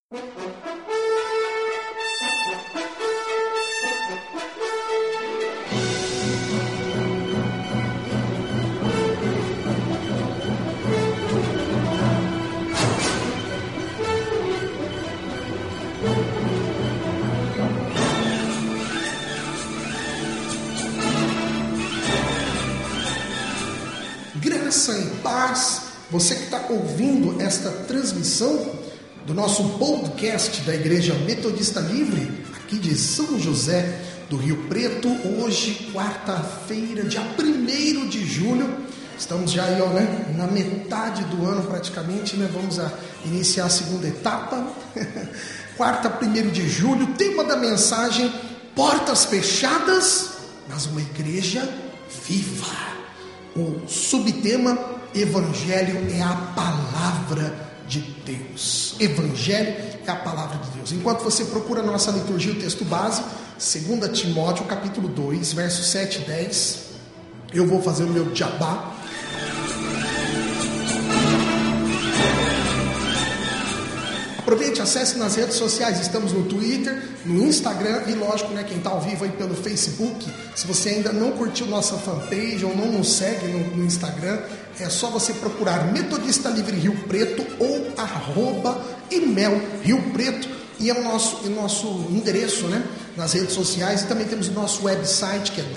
Graça e paz, você que está ouvindo esta transmissão do nosso podcast da Igreja Metodista Livre, aqui de São José do Rio Preto, hoje, quarta-feira, dia 1º de julho, estamos já aí, na metade do ano praticamente, vamos iniciar a segunda etapa, quarta, 1º de julho, tema da mensagem, portas fechadas, mas uma igreja viva. O subtema, Evangelho é a palavra de Deus. Evangelho é a palavra de Deus. Enquanto você procura na nossa liturgia o texto base, 2 Timóteo, capítulo 2, versos 7 e 10, eu vou fazer o meu jabá. Aproveite, acesse nas redes sociais, estamos no Twitter, no Instagram e lógico, quem está ao vivo aí pelo Facebook, se você ainda não curtiu nossa fanpage ou não nos segue no Instagram, é só você procurar Metodista Livre Rio Preto ou @imel Rio Preto e é o nosso endereço, nas redes sociais, e também temos o nosso website que é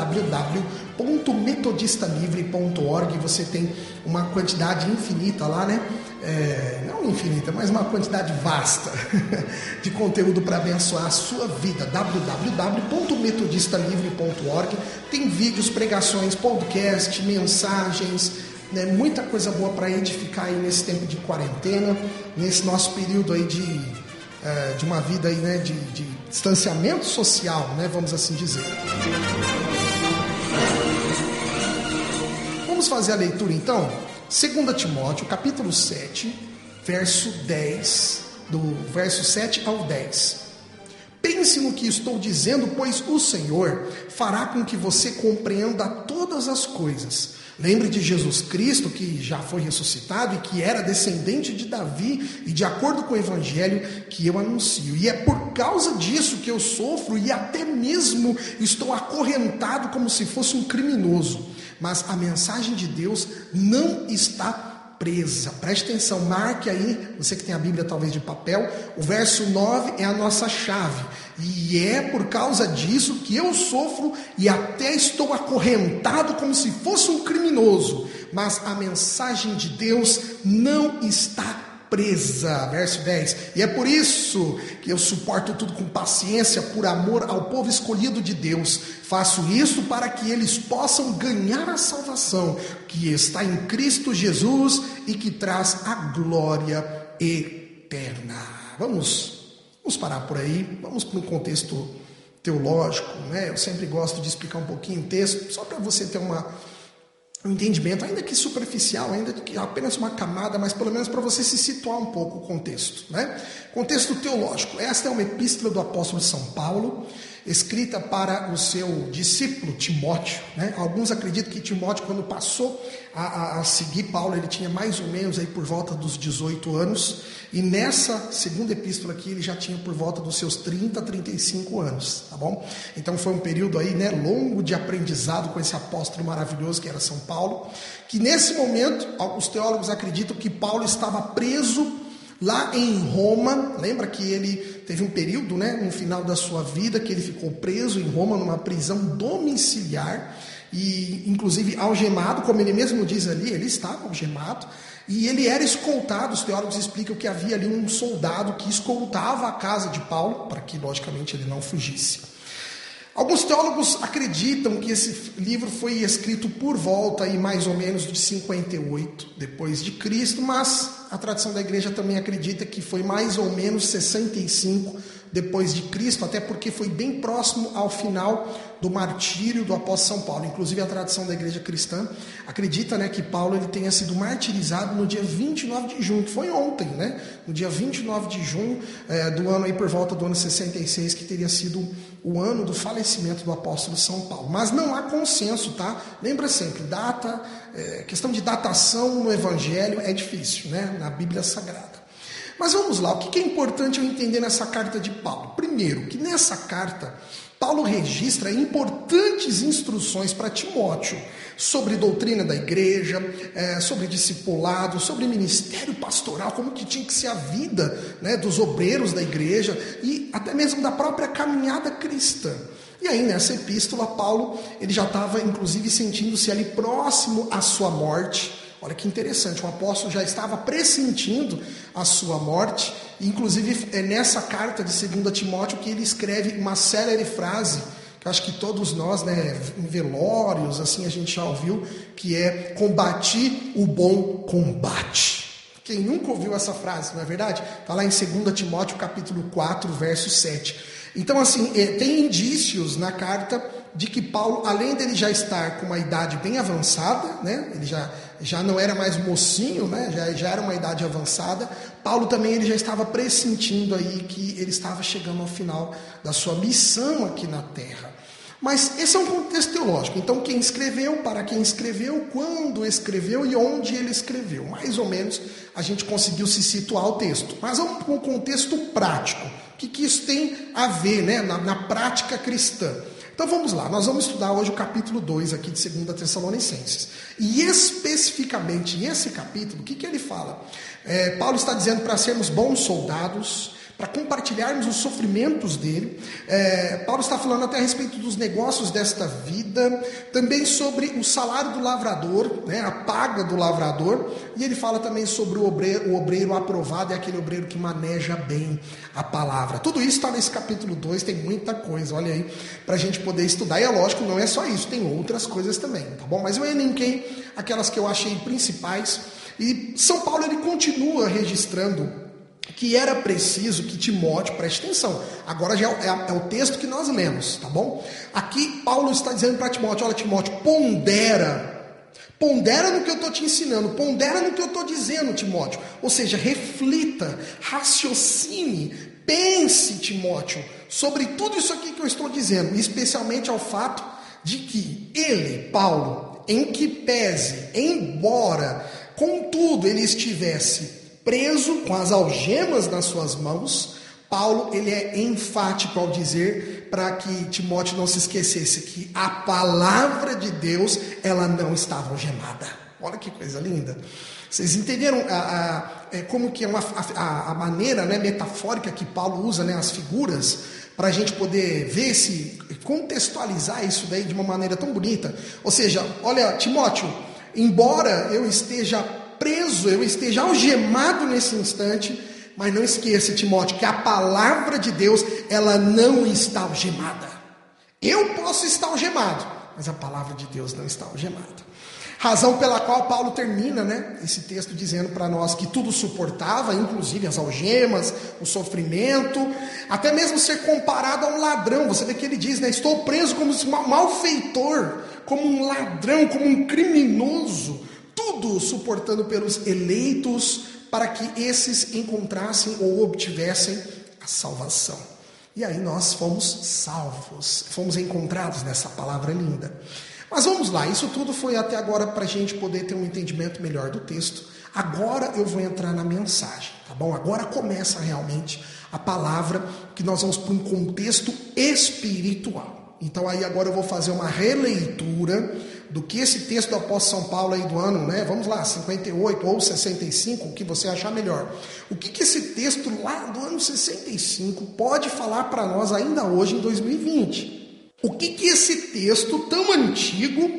www.metodistalivre.org. Você tem uma quantidade infinita lá, não infinita, mas uma quantidade vasta de conteúdo para abençoar a sua vida. www.metodistalivre.org. Tem vídeos, pregações, podcast, mensagens, muita coisa boa para edificar aí nesse tempo de quarentena, nesse nosso período aí de uma vida aí, de distanciamento social, vamos assim dizer. Vamos fazer a leitura então? 2 Timóteo, capítulo 7, verso 10, do verso 7 ao 10. Pense no que estou dizendo, pois o Senhor fará com que você compreenda todas as coisas. Lembre de Jesus Cristo, que já foi ressuscitado e que era descendente de Davi, e de acordo com o Evangelho que eu anuncio. E é por causa disso que eu sofro e até mesmo estou acorrentado como se fosse um criminoso. Mas a mensagem de Deus não está presa. Preste atenção, marque aí, você que tem a Bíblia talvez de papel, o verso 9 é a nossa chave. E é por causa disso que eu sofro e até estou acorrentado como se fosse um criminoso. Mas a mensagem de Deus não está presa. Verso 10. E é por isso que eu suporto tudo com paciência, por amor ao povo escolhido de Deus. Faço isso para que eles possam ganhar a salvação que está em Cristo Jesus e que traz a glória eterna. Vamos parar por aí, vamos para um contexto teológico, Eu sempre gosto de explicar um pouquinho o texto, só para você ter um entendimento, ainda que superficial, ainda que apenas uma camada, mas pelo menos para você se situar um pouco o contexto, Contexto teológico. Esta é uma epístola do apóstolo São Paulo, escrita para o seu discípulo Timóteo, Alguns acreditam que Timóteo, quando passou a seguir Paulo, ele tinha mais ou menos aí por volta dos 18 anos, e nessa segunda epístola aqui ele já tinha por volta dos seus 30, 35 anos, tá bom? Então foi um período aí, longo de aprendizado com esse apóstolo maravilhoso que era São Paulo, que nesse momento, alguns teólogos acreditam que Paulo estava preso lá em Roma. Lembra que ele teve um período, no final da sua vida, que ele ficou preso em Roma, numa prisão domiciliar, e inclusive algemado, como ele mesmo diz ali, ele estava algemado, e ele era escoltado. Os teólogos explicam que havia ali um soldado que escoltava a casa de Paulo, para que logicamente ele não fugisse. Alguns teólogos acreditam que esse livro foi escrito por volta aí mais ou menos de 58 depois de Cristo, mas a tradição da igreja também acredita que foi mais ou menos 65 depois de Cristo, até porque foi bem próximo ao final do martírio do apóstolo São Paulo. Inclusive a tradição da igreja cristã acredita, que Paulo ele tenha sido martirizado no dia 29 de junho, que foi ontem, no dia 29 de junho do ano aí por volta do ano 66, que teria sido o ano do falecimento do apóstolo São Paulo. Mas não há consenso, tá? Lembra sempre, questão de datação no Evangelho é difícil, na Bíblia Sagrada. Mas vamos lá, o que é importante eu entender nessa carta de Paulo? Primeiro, que nessa carta, Paulo registra importantes instruções para Timóteo sobre doutrina da igreja, sobre discipulado, sobre ministério pastoral, como que tinha que ser a vida, né, dos obreiros da igreja e até mesmo da própria caminhada cristã. E aí nessa epístola, Paulo ele já estava inclusive sentindo-se ali próximo à sua morte. Olha que interessante, o apóstolo já estava pressentindo a sua morte, e inclusive é nessa carta de 2 Timóteo que ele escreve uma célere frase, que eu acho que todos nós, né, em velórios, assim, a gente já ouviu, que é: combati o bom combate. Quem nunca ouviu essa frase, não é verdade? Está lá em 2 Timóteo capítulo 4, verso 7. Então, assim, tem indícios na carta de que Paulo, além dele já estar com uma idade bem avançada, né, ele já não era mais mocinho, né, já era uma idade avançada, Paulo também ele já estava pressentindo aí que ele estava chegando ao final da sua missão aqui na terra. Mas esse é um contexto teológico, então quem escreveu, para quem escreveu, quando escreveu e onde ele escreveu. Mais ou menos a gente conseguiu se situar ao texto. Mas vamos para um contexto prático. O que isso tem a ver, né, na prática cristã? Então vamos lá, nós vamos estudar hoje o capítulo 2 aqui de 2 Tessalonicenses. E especificamente nesse capítulo, o que ele fala? Paulo está dizendo para sermos bons soldados, para compartilharmos os sofrimentos dele. Paulo está falando até a respeito dos negócios desta vida, também sobre o salário do lavrador, né, a paga do lavrador, e ele fala também sobre o obreiro aprovado, é aquele obreiro que maneja bem a palavra. Tudo isso está nesse capítulo 2, tem muita coisa, olha aí, para a gente poder estudar. E é lógico, não é só isso, tem outras coisas também, tá bom? Mas eu elenquei aquelas que eu achei principais, e São Paulo ele continua registrando que era preciso que Timóteo, preste atenção, agora já é o texto que nós lemos, tá bom? Aqui Paulo está dizendo para Timóteo: olha Timóteo, pondera no que eu estou te ensinando, pondera no que eu estou dizendo, Timóteo, ou seja, reflita, raciocine, pense, Timóteo, sobre tudo isso aqui que eu estou dizendo, especialmente ao fato de que ele, Paulo, em que pese, embora, contudo, ele estivesse preso com as algemas nas suas mãos, Paulo ele é enfático ao dizer para que Timóteo não se esquecesse que a palavra de Deus ela não estava algemada. Olha que coisa linda. Vocês entenderam como que é a maneira, né, metafórica que Paulo usa, né, as figuras, para a gente poder ver contextualizar isso daí de uma maneira tão bonita. Ou seja, olha Timóteo, embora eu esteja preso, eu esteja algemado nesse instante, mas não esqueça, Timóteo, que a palavra de Deus, ela não está algemada. Eu posso estar algemado, mas a palavra de Deus não está algemada. Razão pela qual Paulo termina, né, esse texto dizendo para nós que tudo suportava, inclusive as algemas, o sofrimento, até mesmo ser comparado a um ladrão. Você vê que ele diz, né, estou preso como um malfeitor, como um ladrão, como um criminoso, tudo suportando pelos eleitos, para que esses encontrassem ou obtivessem a salvação. E aí nós fomos salvos, fomos encontrados nessa palavra linda. Mas vamos lá, isso tudo foi até agora para a gente poder ter um entendimento melhor do texto. Agora eu vou entrar na mensagem, tá bom? Agora começa realmente a palavra, que nós vamos para um contexto espiritual. Então aí agora eu vou fazer uma releitura do que esse texto do apóstolo São Paulo aí do ano, né? Vamos lá, 58 ou 65, o que você achar melhor. O que esse texto lá do ano 65 pode falar para nós ainda hoje em 2020? O que esse texto tão antigo,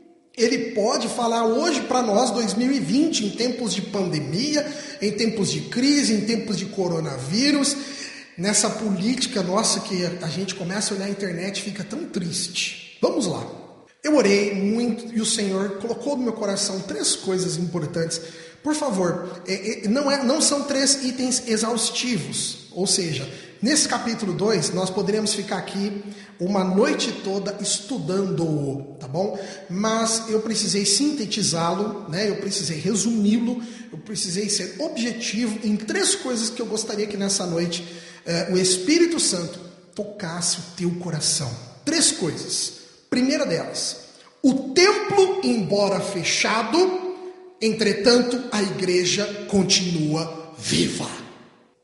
ele pode falar hoje para nós, 2020, em tempos de pandemia, em tempos de crise, em tempos de coronavírus, nessa política nossa que a gente começa a olhar a internet e fica tão triste. Vamos lá. Eu orei muito e o Senhor colocou no meu coração 3 coisas importantes. Por favor, não são 3 itens exaustivos, ou seja, nesse capítulo 2 nós poderíamos ficar aqui uma noite toda estudando-o, tá bom? Mas eu precisei sintetizá-lo, né? Eu precisei resumi-lo, eu precisei ser objetivo em 3 coisas que eu gostaria que nessa noite o Espírito Santo tocasse o teu coração. 3 coisas. Primeira delas, o templo, embora fechado, entretanto a igreja continua viva.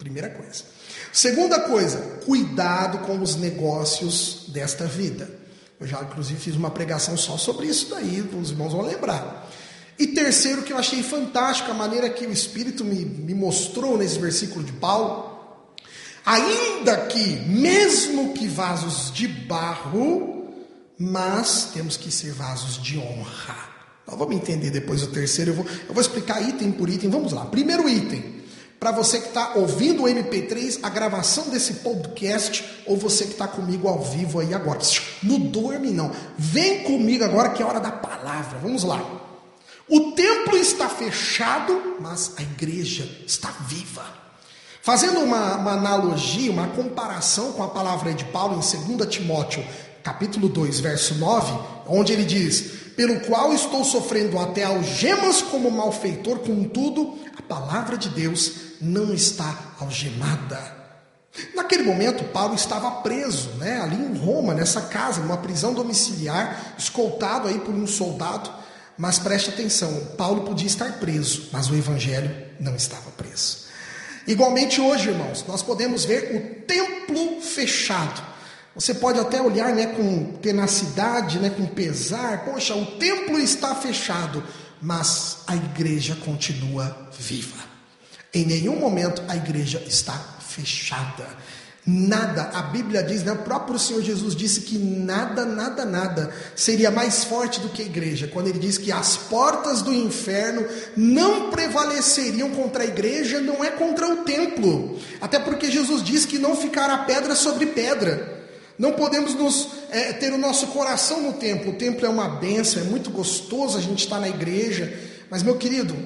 Primeira coisa. Segunda coisa, cuidado com os negócios desta vida. Eu já, inclusive, fiz uma pregação só sobre isso daí, os irmãos vão lembrar. E terceiro, que eu achei fantástico, a maneira que o Espírito me mostrou nesse versículo de Paulo. Ainda que, mesmo que vasos de barro, mas temos que ser vasos de honra. Nós vamos entender depois o terceiro, eu vou explicar item por item. Vamos lá, primeiro item. Para você que está ouvindo o MP3, a gravação desse podcast, ou você que está comigo ao vivo aí agora. Não dorme não, vem comigo agora que é a hora da palavra. Vamos lá. O templo está fechado, mas a igreja está viva. Fazendo uma analogia, uma comparação com a palavra de Paulo em 2 Timóteo, capítulo 2, verso 9, onde ele diz: pelo qual estou sofrendo até algemas como malfeitor, contudo, a palavra de Deus não está algemada. Naquele momento, Paulo estava preso, ali em Roma, nessa casa, numa prisão domiciliar, escoltado aí por um soldado. Mas preste atenção, Paulo podia estar preso, mas o evangelho não estava preso. Igualmente hoje, irmãos, nós podemos ver o templo fechado. Você pode até olhar com tenacidade, com pesar. Poxa, o templo está fechado, mas a igreja continua viva. Em nenhum momento a igreja está fechada. Nada, a Bíblia diz, o próprio Senhor Jesus disse que nada seria mais forte do que a igreja, quando ele diz que as portas do inferno não prevaleceriam contra a igreja, não é contra o templo, até porque Jesus disse que não ficará pedra sobre pedra. Não podemos ter o nosso coração no templo. O templo é uma bênção, é muito gostoso a gente estar na igreja, mas meu querido,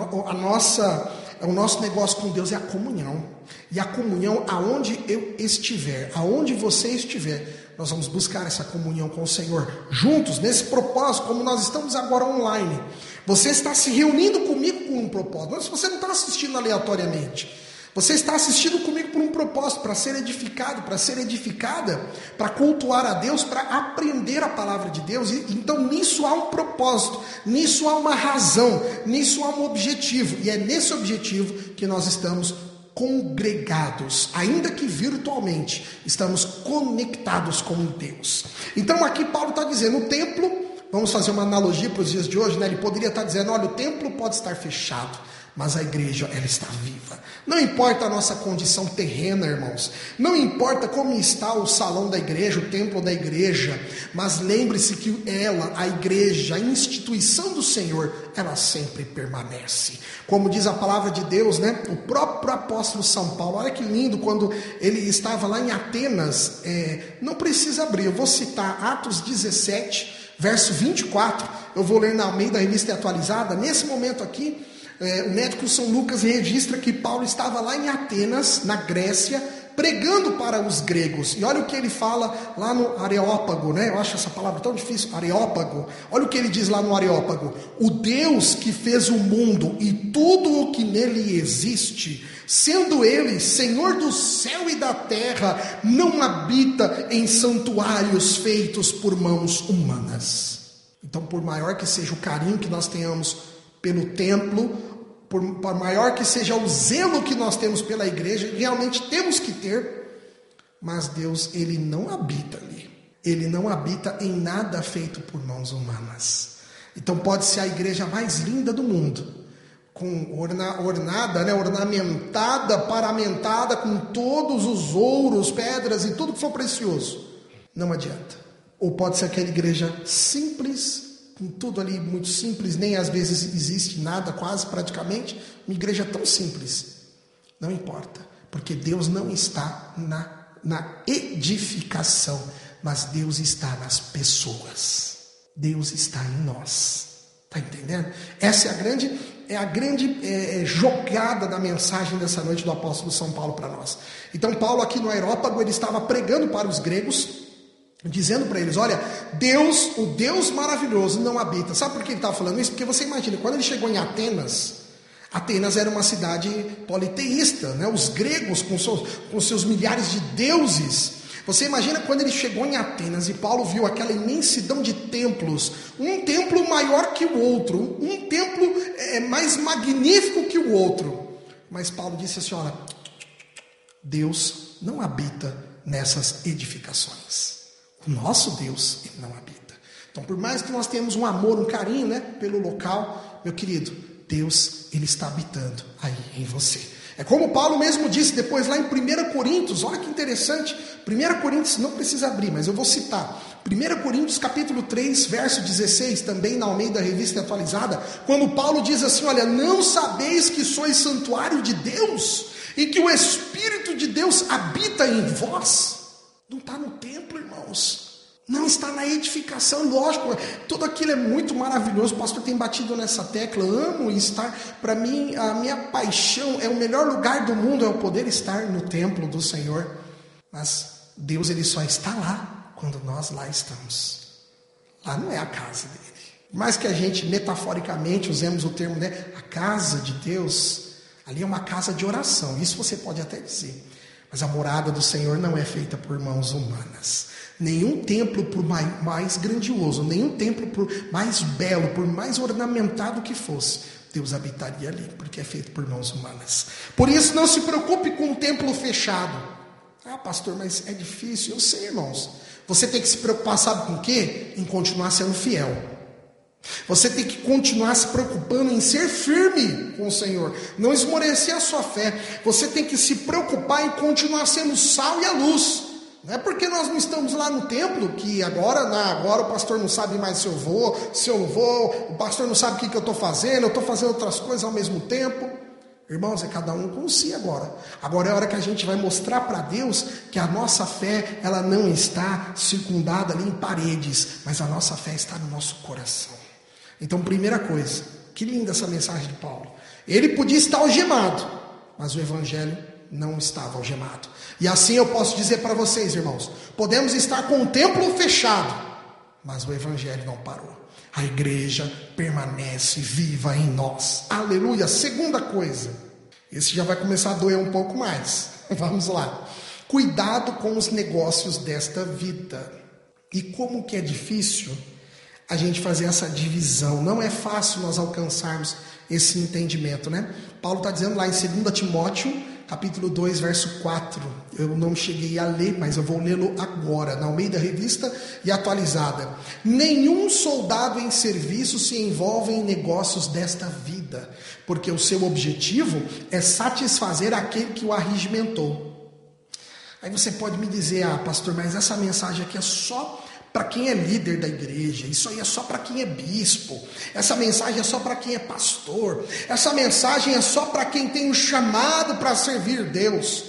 o nosso negócio com Deus é a comunhão. E a comunhão, aonde eu estiver, aonde você estiver, nós vamos buscar essa comunhão com o Senhor, juntos, nesse propósito, como nós estamos agora online. Você está se reunindo comigo com um propósito. Mas você não está assistindo aleatoriamente. Você está assistindo comigo por um propósito, para ser edificado, para ser edificada, para cultuar a Deus, para aprender a palavra de Deus. Então nisso há um propósito, nisso há uma razão, nisso há um objetivo. E é nesse objetivo que nós estamos congregados, ainda que virtualmente, estamos conectados com Deus. Então aqui Paulo está dizendo, o templo, vamos fazer uma analogia para os dias de hoje, ele poderia estar dizendo, olha, o templo pode estar fechado, mas a igreja, ela está viva. Não importa a nossa condição terrena, irmãos. Não importa como está o salão da igreja, o templo da igreja. Mas lembre-se que ela, a igreja, a instituição do Senhor, ela sempre permanece. Como diz a palavra de Deus, o próprio apóstolo São Paulo. Olha que lindo, quando ele estava lá em Atenas. Não precisa abrir, eu vou citar Atos 17, verso 24. Eu vou ler na Almeida Revista Atualizada. Nesse momento aqui, o médico São Lucas registra que Paulo estava lá em Atenas, na Grécia, pregando para os gregos. E olha o que ele fala lá no Areópago, Eu acho essa palavra tão difícil, Areópago. Olha o que ele diz lá no Areópago. O Deus que fez o mundo e tudo o que nele existe, sendo ele Senhor do céu e da terra, não habita em santuários feitos por mãos humanas. Então, por maior que seja o carinho que nós tenhamos pelo templo, por maior que seja o zelo que nós temos pela igreja, realmente temos que ter, mas Deus, Ele não habita ali. Ele não habita em nada feito por mãos humanas. Então pode ser a igreja mais linda do mundo, com ornamentada, paramentada com todos os ouros, pedras e tudo que for precioso. Não adianta. Ou pode ser aquela igreja simples, com tudo ali muito simples, nem às vezes existe nada, quase praticamente, uma igreja tão simples. Não importa, porque Deus não está na edificação, mas Deus está nas pessoas. Deus está em nós. Está entendendo? Essa é a grande jogada da mensagem dessa noite do apóstolo São Paulo para nós. Então Paulo aqui no Areópago, ele estava pregando para os gregos, dizendo para eles, olha, Deus, o Deus maravilhoso não habita. Sabe por que ele estava falando isso? Porque você imagina, quando ele chegou em Atenas era uma cidade politeísta, Os gregos com seus milhares de deuses. Você imagina quando ele chegou em Atenas e Paulo viu aquela imensidão de templos, um templo maior que o outro, um templo mais magnífico que o outro. Mas Paulo disse assim, olha, Deus não habita nessas edificações. O nosso Deus, ele não habita. Então, por mais que nós tenhamos um amor, um carinho, né, pelo local, meu querido, Deus, ele está habitando aí em você. É como Paulo mesmo disse depois lá em 1 Coríntios, olha que interessante, 1 Coríntios, não precisa abrir, mas eu vou citar, 1 Coríntios capítulo 3, verso 16, também na Almeida Revista Atualizada, quando Paulo diz assim, olha, não sabeis que sois santuário de Deus, e que o Espírito de Deus habita em vós? Não está no templo, irmãos. Não está na edificação, lógico, tudo aquilo é muito maravilhoso, o pastor tem batido nessa tecla, amo estar, para mim, a minha paixão, é o melhor lugar do mundo, é o poder estar no templo do Senhor, mas Deus, ele só está lá, quando nós lá estamos, lá não é a casa dele, mais que a gente, metaforicamente, usemos o termo, né, a casa de Deus, ali é uma casa de oração, isso você pode até dizer, mas a morada do Senhor não é feita por mãos humanas. Nenhum templo por mais grandioso, nenhum templo por mais belo, por mais ornamentado que fosse, Deus habitaria ali, porque é feito por mãos humanas. Por isso não se preocupe com um templo fechado. Ah, pastor, mas é difícil. Eu sei, irmãos. Você tem que se preocupar, sabe com o quê? Em continuar sendo fiel. Você tem que continuar se preocupando em ser firme com o Senhor, não esmorecer a sua fé. Você tem que se preocupar em continuar sendo o sal e a luz. Não é porque nós não estamos lá no templo que agora o pastor não sabe mais se eu vou, se eu não vou, o pastor não sabe o que eu estou fazendo, eu estou fazendo outras coisas ao mesmo tempo. Irmãos, é cada um com si agora. Agora é a hora que a gente vai mostrar para Deus que a nossa fé, ela não está circundada ali em paredes, mas a nossa fé está no nosso coração. Então, primeira coisa, que linda essa mensagem de Paulo. Ele podia estar algemado, mas o evangelho não estava algemado. E assim eu posso dizer para vocês, irmãos, podemos estar com o templo fechado, mas o evangelho não parou. A igreja permanece viva em nós. Aleluia. Segunda coisa, esse já vai começar a doer um pouco mais. Vamos lá. Cuidado com os negócios desta vida. E como que é difícil a gente fazer essa divisão. Não é fácil nós alcançarmos esse entendimento, né? Paulo está dizendo lá em 2 Timóteo, capítulo 2, verso 4. Eu não cheguei a ler, mas eu vou lê-lo agora, na Almeida Revista e Atualizada. Nenhum soldado em serviço se envolve em negócios desta vida, porque o seu objetivo é satisfazer aquele que o arregimentou. Aí você pode me dizer, pastor, mas essa mensagem aqui é só para quem é líder da igreja, isso aí é só para quem é bispo, essa mensagem é só para quem é pastor, essa mensagem é só para quem tem um chamado para servir Deus.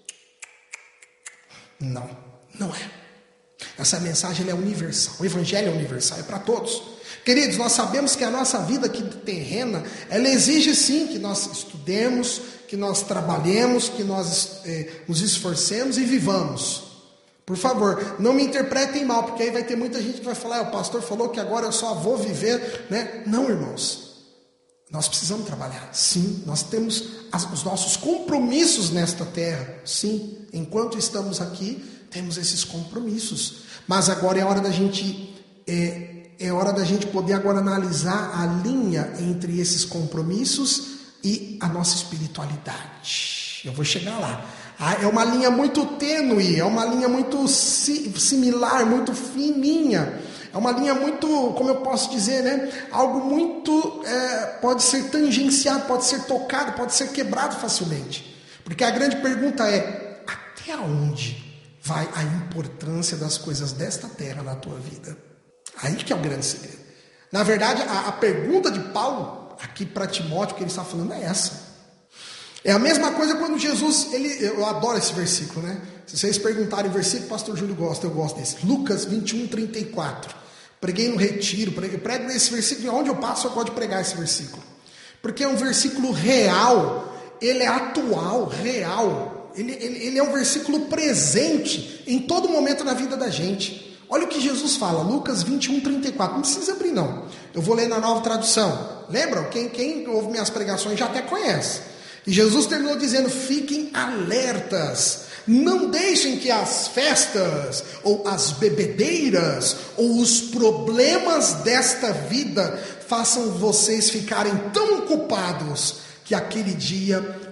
Não, não é. Essa mensagem é universal, o evangelho é universal, é para todos. Queridos, nós sabemos que a nossa vida aqui terrena, ela exige sim que nós estudemos, que nós trabalhemos, que nós nos esforcemos e vivamos. Por favor, não me interpretem mal, porque aí vai ter muita gente que vai falar, o pastor falou que agora eu só vou viver, né? Não, irmãos, nós precisamos trabalhar, sim, nós temos os nossos compromissos nesta terra, sim, enquanto estamos aqui, temos esses compromissos, mas agora é hora da gente, poder agora analisar a linha entre esses compromissos e a nossa espiritualidade. Eu vou chegar lá. É uma linha muito tênue, é uma linha muito similar, muito fininha. É uma linha muito, como eu posso dizer, né? Algo muito, pode ser tangenciado, pode ser tocado, pode ser quebrado facilmente. Porque a grande pergunta é, até onde vai a importância das coisas desta terra na tua vida? Aí que é o grande segredo. Na verdade, a pergunta de Paulo, aqui para Timóteo, que ele está falando, é essa. É a mesma coisa quando Jesus, eu adoro esse versículo, né? Se vocês perguntarem o versículo, o pastor Júlio gosta, eu gosto desse. Lucas 21, 34. Preguei no retiro, prego esse versículo, onde eu passo eu gosto de pregar esse versículo. Porque é um versículo real, ele é atual, real. Ele é um versículo presente em todo momento da vida da gente. Olha o que Jesus fala, Lucas 21, 34. Não precisa abrir não, eu vou ler na Nova Tradução. Lembram? Quem ouve minhas pregações já até conhece. E Jesus terminou dizendo, fiquem alertas, não deixem que as festas, ou as bebedeiras, ou os problemas desta vida façam vocês ficarem tão ocupados que aquele dia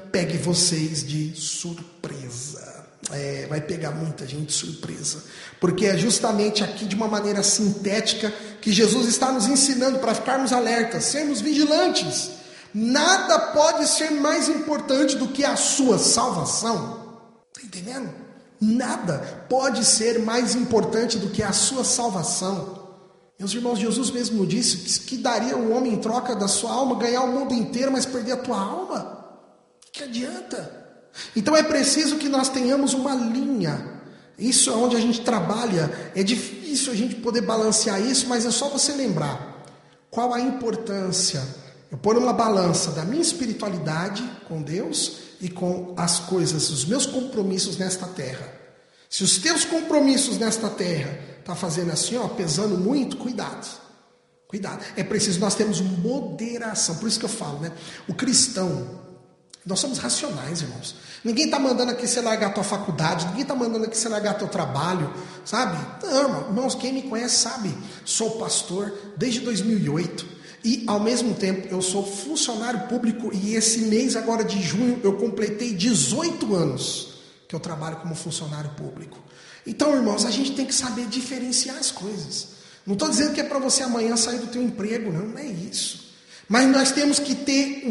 pegue vocês de surpresa. Vai pegar muita gente de surpresa. Porque é justamente aqui, de uma maneira sintética, que Jesus está nos ensinando para ficarmos alertas, sermos vigilantes. Nada pode ser mais importante do que a sua salvação. Está entendendo? Nada pode ser mais importante do que a sua salvação. Meus irmãos, Jesus mesmo disse que daria o homem em troca da sua alma, ganhar o mundo inteiro, mas perder a tua alma. Que adianta? Então é preciso que nós tenhamos uma linha. Isso é onde a gente trabalha. É difícil a gente poder balancear isso, mas é só você lembrar qual a importância. Eu pôr uma balança da minha espiritualidade com Deus e com as coisas, os meus compromissos nesta terra. Se os teus compromissos nesta terra tá fazendo assim, pesando muito, cuidado. Cuidado. É preciso nós termos moderação. Por isso que eu falo, né? O cristão, nós somos racionais, irmãos. Ninguém está mandando aqui você largar a tua faculdade, ninguém está mandando aqui você largar teu trabalho, sabe? Não, irmãos, quem me conhece sabe. Sou pastor desde 2008 e, ao mesmo tempo, eu sou funcionário público e esse mês, agora de junho, eu completei 18 anos que eu trabalho como funcionário público. Então, irmãos, a gente tem que saber diferenciar as coisas. Não estou dizendo que é para você amanhã sair do teu emprego, não é isso. Mas nós temos que ter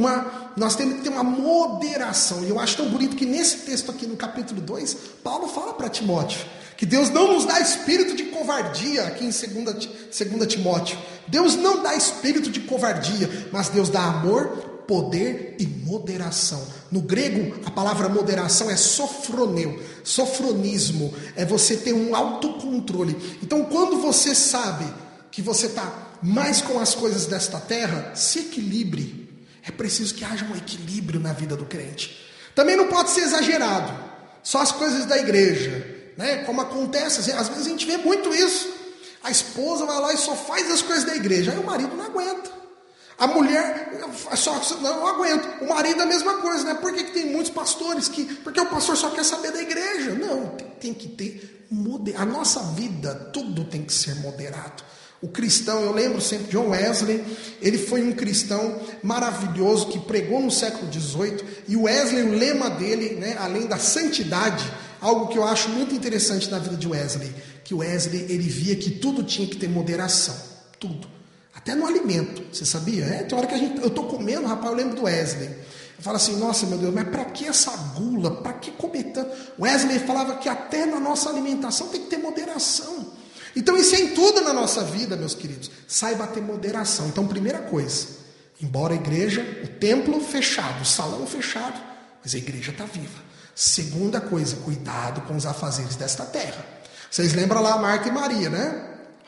uma moderação. E eu acho tão bonito que nesse texto aqui no capítulo 2, Paulo fala para Timóteo que Deus não nos dá espírito de covardia, aqui em 2 Timóteo. Deus não dá espírito de covardia, mas Deus dá amor, poder e moderação. No grego, a palavra moderação é sofroneu, sofronismo, é você ter um autocontrole. Então, quando você sabe que você está mais com as coisas desta terra, se equilibre. É preciso que haja um equilíbrio na vida do crente. Também não pode ser exagerado. Só as coisas da igreja, né? Como acontece, às vezes a gente vê muito isso. A esposa vai lá e só faz as coisas da igreja. Aí o marido não aguenta. A mulher não aguenta. O marido é a mesma coisa, né? Por que tem muitos pastores porque o pastor só quer saber da igreja? Não, tem que ter a nossa vida, tudo tem que ser moderado. O cristão, eu lembro sempre de John Wesley, ele foi um cristão maravilhoso que pregou no século XVIII, e o Wesley, o lema dele, né, além da santidade, algo que eu acho muito interessante na vida de Wesley, que o Wesley, ele via que tudo tinha que ter moderação, tudo, até no alimento, você sabia? Tem hora que eu estou comendo, rapaz, eu lembro do Wesley, eu falo assim, nossa meu Deus, mas para que essa gula, para que comer tanto? Wesley falava que até na nossa alimentação tem que ter moderação. Então isso é em tudo na nossa vida, meus queridos. Saiba ter moderação. Então, primeira coisa, embora a igreja, o templo fechado, o salão fechado, mas a igreja está viva. Segunda coisa, cuidado com os afazeres desta terra. Vocês lembram lá Marta e Maria, né?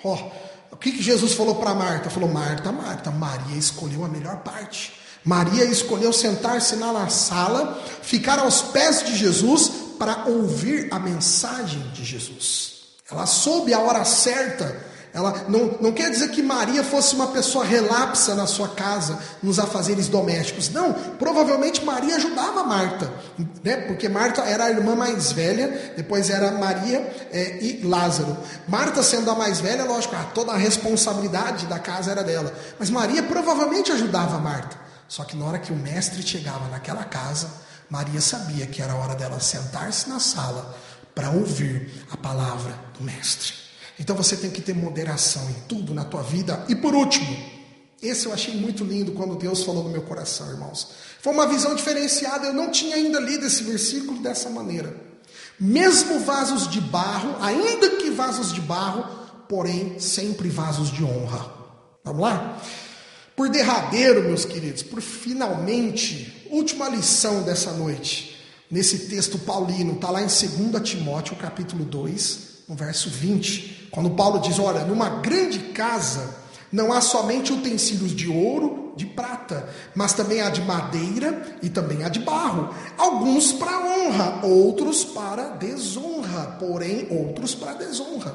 O que Jesus falou para Marta? Falou, Marta, Maria escolheu a melhor parte. Maria escolheu sentar-se na sala, ficar aos pés de Jesus para ouvir a mensagem de Jesus. Ela soube a hora certa. Ela não quer dizer que Maria fosse uma pessoa relapsa na sua casa, nos afazeres domésticos. Não, provavelmente Maria ajudava Marta, né? Porque Marta era a irmã mais velha, depois era Maria e Lázaro. Marta sendo a mais velha, lógico, toda a responsabilidade da casa era dela. Mas Maria provavelmente ajudava Marta. Só que na hora que o mestre chegava naquela casa, Maria sabia que era a hora dela sentar-se na sala para ouvir a palavra do mestre. Então você tem que ter moderação em tudo na tua vida. E por último, esse eu achei muito lindo quando Deus falou no meu coração, irmãos. Foi uma visão diferenciada, eu não tinha ainda lido esse versículo dessa maneira. Mesmo vasos de barro, ainda que vasos de barro, porém sempre vasos de honra. Vamos lá? Por derradeiro, meus queridos, por finalmente, última lição dessa noite. Nesse texto paulino, está lá em 2 Timóteo, capítulo 2, no verso 20, quando Paulo diz, olha, numa grande casa não há somente utensílios de ouro, de prata, mas também há de madeira e também há de barro, alguns para honra, outros para desonra, porém outros para desonra.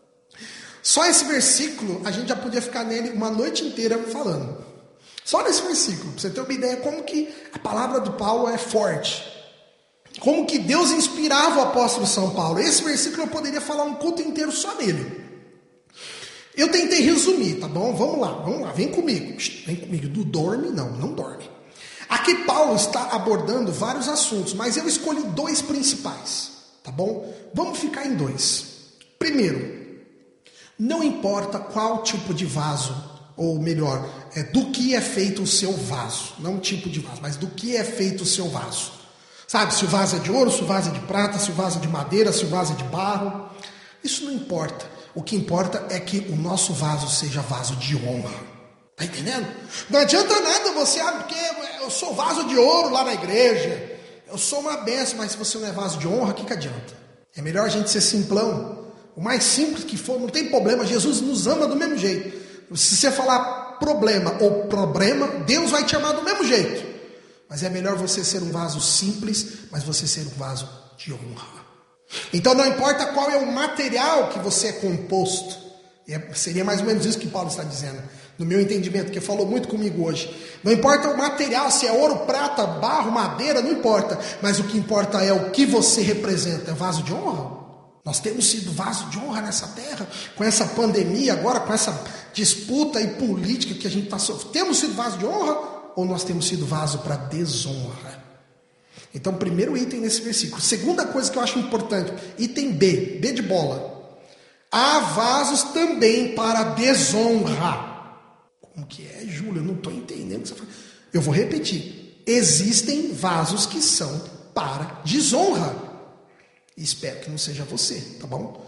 Só esse versículo, a gente já podia ficar nele uma noite inteira falando. Só nesse versículo, para você ter uma ideia como que a palavra do Paulo é forte. Como que Deus inspirava o apóstolo São Paulo. Esse versículo eu poderia falar um culto inteiro só nele. Eu tentei resumir, tá bom? Vamos lá, vem comigo. Não dorme, não dorme. Aqui Paulo está abordando vários assuntos, mas eu escolhi 2 principais, tá bom? Vamos ficar em 2. Primeiro, não importa qual tipo de vaso, ou melhor, do que é feito o seu vaso. Não o tipo de vaso, mas do que é feito o seu vaso. Sabe, se o vaso é de ouro, se o vaso é de prata, se o vaso é de madeira, se o vaso é de barro. Isso não importa. O que importa é que o nosso vaso seja vaso de honra. Tá entendendo? Não adianta nada você, porque eu sou vaso de ouro lá na igreja. Eu sou uma benção, mas se você não é vaso de honra, o que adianta? É melhor a gente ser simplão. O mais simples que for, não tem problema. Jesus nos ama do mesmo jeito. Se você falar problema ou problema, Deus vai te amar do mesmo jeito. Mas é melhor você ser um vaso simples, mas você ser um vaso de honra. Então não importa qual é o material que você é composto. Seria mais ou menos isso que Paulo está dizendo, no meu entendimento, porque falou muito comigo hoje. Não importa o material, se é ouro, prata, barro, madeira, não importa. Mas o que importa é o que você representa. É vaso de honra? Nós temos sido vaso de honra nessa terra, com essa pandemia agora, com essa disputa e política que a gente está sofrendo. Temos sido vaso de honra ou nós temos sido vaso para desonra? Então, primeiro item nesse versículo. Segunda coisa que eu acho importante, item B, B de bola. Há vasos também para desonra. Como que é, Júlio? Eu não estou entendendo o que você fala. Eu vou repetir. Existem vasos que são para desonra. E espero que não seja você, tá bom?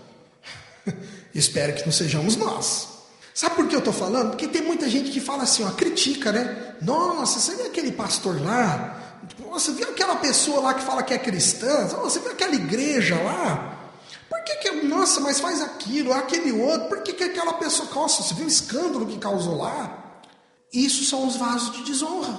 Espero que não sejamos nós. Sabe por que eu estou falando? Porque tem muita gente que fala assim, ó, critica, né? Nossa, você viu aquele pastor lá? Você viu aquela pessoa lá que fala que é cristã? Você viu aquela igreja lá? Por que nossa, mas faz aquilo, aquele outro? Por que aquela pessoa... Nossa, você viu o escândalo que causou lá? Isso são os vasos de desonra.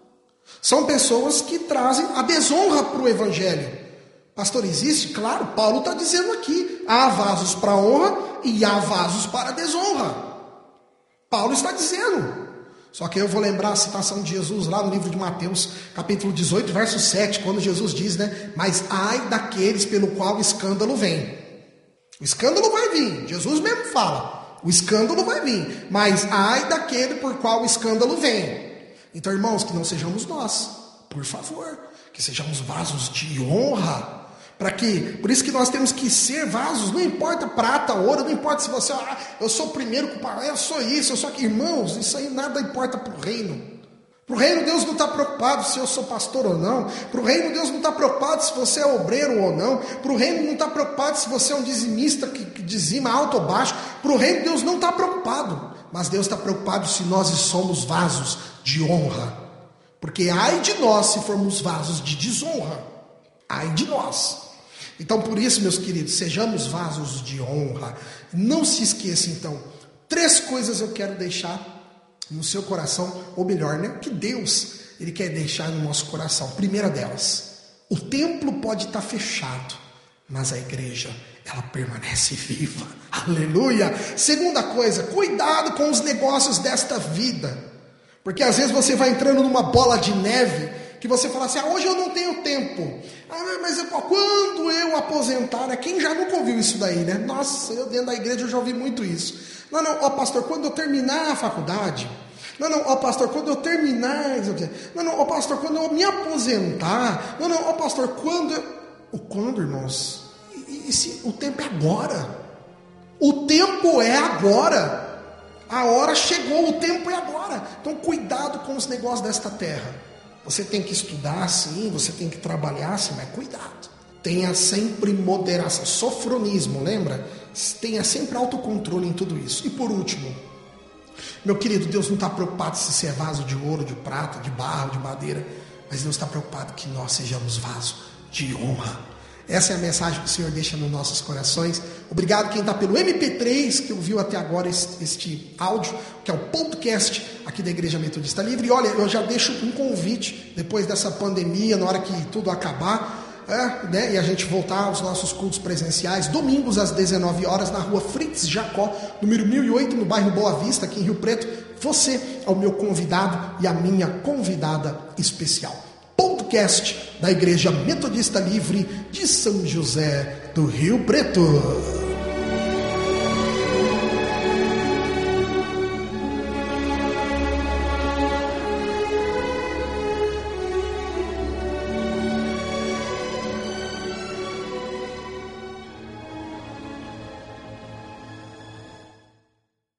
São pessoas que trazem a desonra para o evangelho. Pastor, existe? Claro, Paulo está dizendo aqui. Há vasos para honra e há vasos para desonra. Paulo está dizendo. Só que eu vou lembrar a citação de Jesus lá no livro de Mateus, capítulo 18, verso 7, quando Jesus diz, né? Mas ai daqueles pelo qual o escândalo vem. O escândalo vai vir, Jesus mesmo fala. O escândalo vai vir, mas ai daquele por qual o escândalo vem. Então, irmãos, que não sejamos nós, por favor, que sejamos vasos de honra. Para quê? Por isso que nós temos que ser vasos, não importa prata, ouro, não importa se você, eu sou o primeiro, eu sou isso, eu sou aqui. Irmãos, isso aí nada importa para o reino. Para o reino Deus não está preocupado se eu sou pastor ou não. Para o reino Deus não está preocupado se você é obreiro ou não. Para o reino não está preocupado se você é um dizimista que dizima alto ou baixo. Para o reino Deus não está preocupado. Mas Deus está preocupado se nós somos vasos de honra. Porque ai de nós se formos vasos de desonra. Ai de nós. Então, por isso, meus queridos, sejamos vasos de honra. Não se esqueça, então, 3 coisas eu quero deixar no seu coração, ou melhor, né? Que Deus, Ele quer deixar no nosso coração. Primeira delas, o templo pode estar fechado, mas a igreja, ela permanece viva. Aleluia! Segunda coisa, cuidado com os negócios desta vida. Porque às vezes você vai entrando numa bola de neve, que você fala assim, hoje eu não tenho tempo. Mas quando eu aposentar, quem já nunca ouviu isso daí, né? Nossa, eu dentro da igreja eu já ouvi muito isso. Não, pastor, quando eu terminar a faculdade. Não, pastor, quando eu terminar. Não, pastor, quando eu me aposentar. Não, pastor, quando eu... Quando, irmãos? O tempo é agora. O tempo é agora. A hora chegou, o tempo é agora. Então cuidado com os negócios desta terra. Você tem que estudar, sim, você tem que trabalhar, sim, mas cuidado. Tenha sempre moderação, sofronismo, lembra? Tenha sempre autocontrole em tudo isso. E por último, meu querido, Deus não está preocupado se você é vaso de ouro, de prata, de barro, de madeira, mas Deus está preocupado que nós sejamos vaso de honra. Essa é a mensagem que o Senhor deixa nos nossos corações. Obrigado quem está pelo MP3, que ouviu até agora este áudio, que é o podcast aqui da Igreja Metodista Livre. E olha, eu já deixo um convite, depois dessa pandemia, na hora que tudo acabar, e a gente voltar aos nossos cultos presenciais, domingos às 19 horas, na rua Fritz Jacó, número 1008, no bairro Boa Vista, aqui em Rio Preto. Você é o meu convidado e a minha convidada especial. Podcast da Igreja Metodista Livre de São José do Rio Preto.